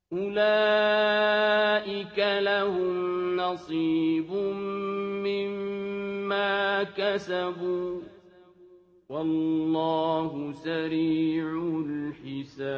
أولئك لهم نصيب مما كسبوا والله سريع الحساب